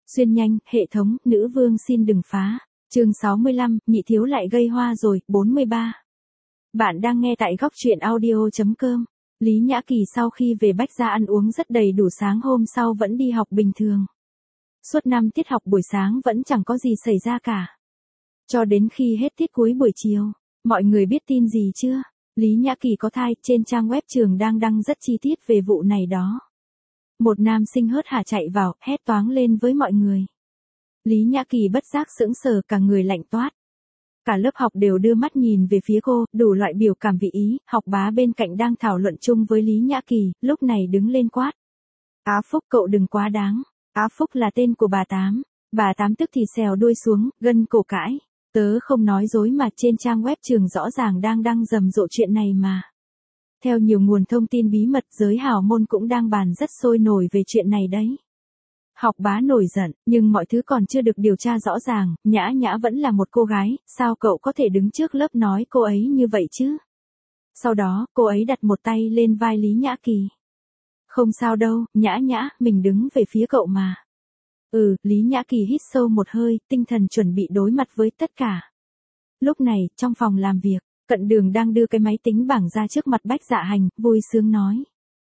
Xuyên nhanh, hệ thống, nữ vương xin đừng phá. Chương 65, nhị thiếu lại gây hoa rồi, 43. Bạn đang nghe tại góc truyện audio.com. Lý Nhã Kỳ sau khi về Bách Gia ăn uống rất đầy đủ, sáng hôm sau vẫn đi học bình thường. Suốt 5 tiết học buổi sáng vẫn chẳng có gì xảy ra cả. Cho đến khi hết tiết cuối buổi chiều, mọi người biết tin gì chưa? Lý Nhã Kỳ có thai, trên trang web trường đang đăng rất chi tiết về vụ này đó. Một nam sinh hớt hải chạy vào, hét toáng lên với mọi người. Lý Nhã Kỳ bất giác sững sờ, cả người lạnh toát. Cả lớp học đều đưa mắt nhìn về phía cô, đủ loại biểu cảm vị ý. Học bá bên cạnh đang thảo luận chung với Lý Nhã Kỳ, lúc này đứng lên quát. Á Phúc, cậu đừng quá đáng. Á Phúc là tên của bà Tám. Bà Tám tức thì xèo đuôi xuống, gân cổ cãi. Tớ không nói dối mà, trên trang web trường rõ ràng đang đăng rầm rộ chuyện này mà. Theo nhiều nguồn thông tin bí mật, giới hào môn cũng đang bàn rất sôi nổi về chuyện này đấy. Học bá nổi giận, nhưng mọi thứ còn chưa được điều tra rõ ràng. Nhã Nhã vẫn là một cô gái, sao cậu có thể đứng trước lớp nói cô ấy như vậy chứ? Sau đó, cô ấy đặt một tay lên vai Lý Nhã Kỳ. Không sao đâu, Nhã Nhã, mình đứng về phía cậu mà. Lý Nhã Kỳ hít sâu một hơi, tinh thần chuẩn bị đối mặt với tất cả. Lúc này, trong phòng làm việc, Cận Đường đang đưa cái máy tính bảng ra trước mặt Bách Dạ Hành, vui sướng nói.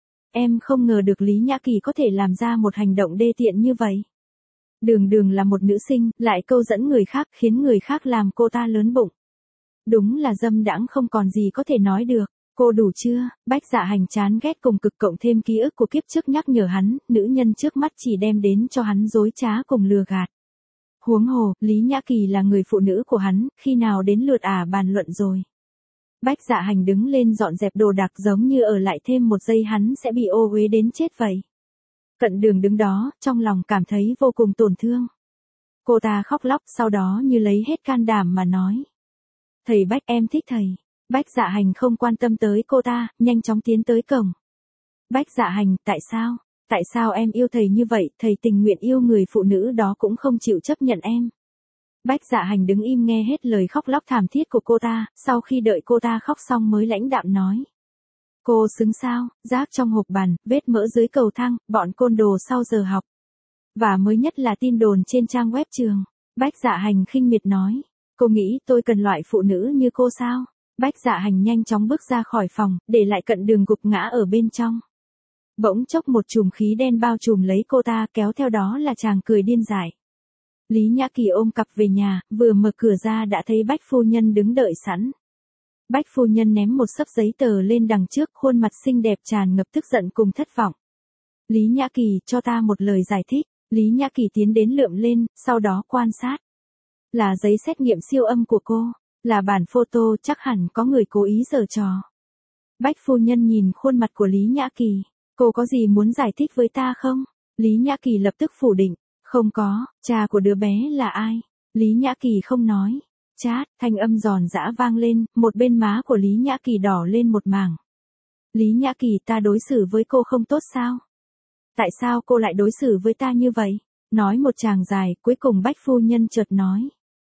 Em không ngờ được Lý Nhã Kỳ có thể làm ra một hành động đê tiện như vậy. Đường Đường là một nữ sinh, lại câu dẫn người khác, khiến người khác làm cô ta lớn bụng. Đúng là dâm đãng không còn gì có thể nói được. Cô đủ chưa? Bách Dạ Hành chán ghét cùng cực cộng thêm ký ức của kiếp trước nhắc nhở hắn, nữ nhân trước mắt chỉ đem đến cho hắn dối trá cùng lừa gạt. Huống hồ, Lý Nhã Kỳ là người phụ nữ của hắn, khi nào đến lượt bàn luận rồi. Bách Dạ Hành đứng lên dọn dẹp đồ đạc, giống như ở lại thêm một giây hắn sẽ bị ô uế đến chết vậy. Cận Đường đứng đó, trong lòng cảm thấy vô cùng tổn thương. Cô ta khóc lóc, sau đó như lấy hết can đảm mà nói. Thầy Bách, em thích thầy. Bách Dạ Hành không quan tâm tới cô ta, nhanh chóng tiến tới cổng. Bách Dạ Hành, tại sao? Tại sao em yêu thầy như vậy? Thầy tình nguyện yêu người phụ nữ đó cũng không chịu chấp nhận em. Bách Dạ Hành đứng im nghe hết lời khóc lóc thảm thiết của cô ta, sau khi đợi cô ta khóc xong mới lãnh đạm nói. Cô xứng sao, rác trong hộp bàn, vết mỡ dưới cầu thang, bọn côn đồ sau giờ học. Và mới nhất là tin đồn trên trang web trường. Bách Dạ Hành khinh miệt nói. Cô nghĩ tôi cần loại phụ nữ như cô sao? Bách Dạ Hành nhanh chóng bước ra khỏi phòng, để lại Cận Đường gục ngã ở bên trong. Bỗng chốc một chùm khí đen bao trùm lấy cô ta, kéo theo đó là chàng cười điên dại. Lý Nhã Kỳ ôm cặp về nhà, vừa mở cửa ra đã thấy Bách phu nhân đứng đợi sẵn. Bách phu nhân ném một xấp giấy tờ lên đằng trước, khuôn mặt xinh đẹp tràn ngập tức giận cùng thất vọng. Lý Nhã Kỳ, cho ta một lời giải thích. Lý Nhã Kỳ tiến đến lượm lên, sau đó quan sát. Là giấy xét nghiệm siêu âm của cô, là bản photo, chắc hẳn có người cố ý giở trò. Bách phu nhân nhìn khuôn mặt của Lý Nhã Kỳ. Cô có gì muốn giải thích với ta không? Lý Nhã Kỳ lập tức phủ định. Không có, cha của đứa bé là ai? Lý Nhã Kỳ không nói. Chát, thanh âm giòn giã vang lên, một bên má của Lý Nhã Kỳ đỏ lên một mảng. Lý Nhã Kỳ, ta đối xử với cô không tốt sao? Tại sao cô lại đối xử với ta như vậy? Nói một tràng dài, cuối cùng Bách phu nhân chợt nói.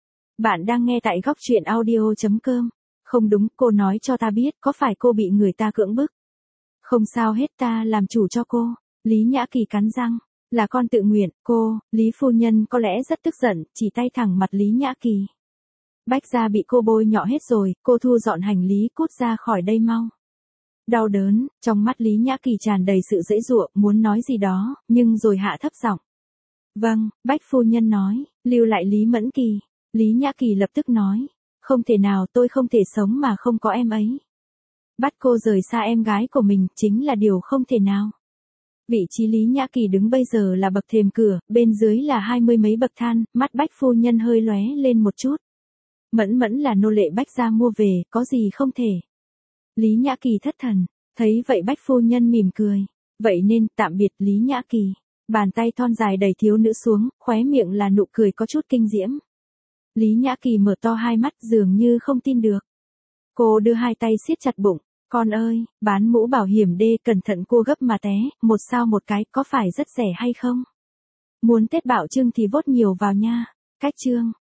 Bạn đang nghe tại góc truyện audio.com. Không đúng, cô nói cho ta biết, có phải cô bị người ta cưỡng bức? Không sao hết, ta làm chủ cho cô. Lý Nhã Kỳ cắn răng. Là con tự nguyện, cô. Lý phu nhân có lẽ rất tức giận, chỉ tay thẳng mặt Lý Nhã Kỳ. Bách gia bị cô bôi nhọ hết rồi, cô thu dọn hành lý cút ra khỏi đây mau. Đau đớn, trong mắt Lý Nhã Kỳ tràn đầy sự giãy giụa, muốn nói gì đó, nhưng rồi hạ thấp giọng. Vâng, Bách phu nhân nói, lưu lại Lý Mẫn Kỳ. Lý Nhã Kỳ lập tức nói, không thể nào, tôi không thể sống mà không có em ấy. Bắt cô rời xa em gái của mình, chính là điều không thể nào. Vị trí Lý Nhã Kỳ đứng bây giờ là bậc thềm cửa, bên dưới là 20 mấy bậc thang, mắt Bách phu nhân hơi lóe lên một chút. Mẫn Mẫn là nô lệ Bách gia mua về, có gì không thể. Lý Nhã Kỳ thất thần, thấy vậy Bách phu nhân mỉm cười. Vậy nên, tạm biệt Lý Nhã Kỳ. Bàn tay thon dài đẩy thiếu nữ xuống, khóe miệng là nụ cười có chút kinh diễm. Lý Nhã Kỳ mở to hai mắt dường như không tin được. Cô đưa hai tay siết chặt bụng. Con ơi, bán mũ bảo hiểm đê, cẩn thận cua gấp mà té, 1 sao một cái, có phải rất rẻ hay không? Muốn Tết Bạo Trưng thì vote nhiều vào nha. Cách chương.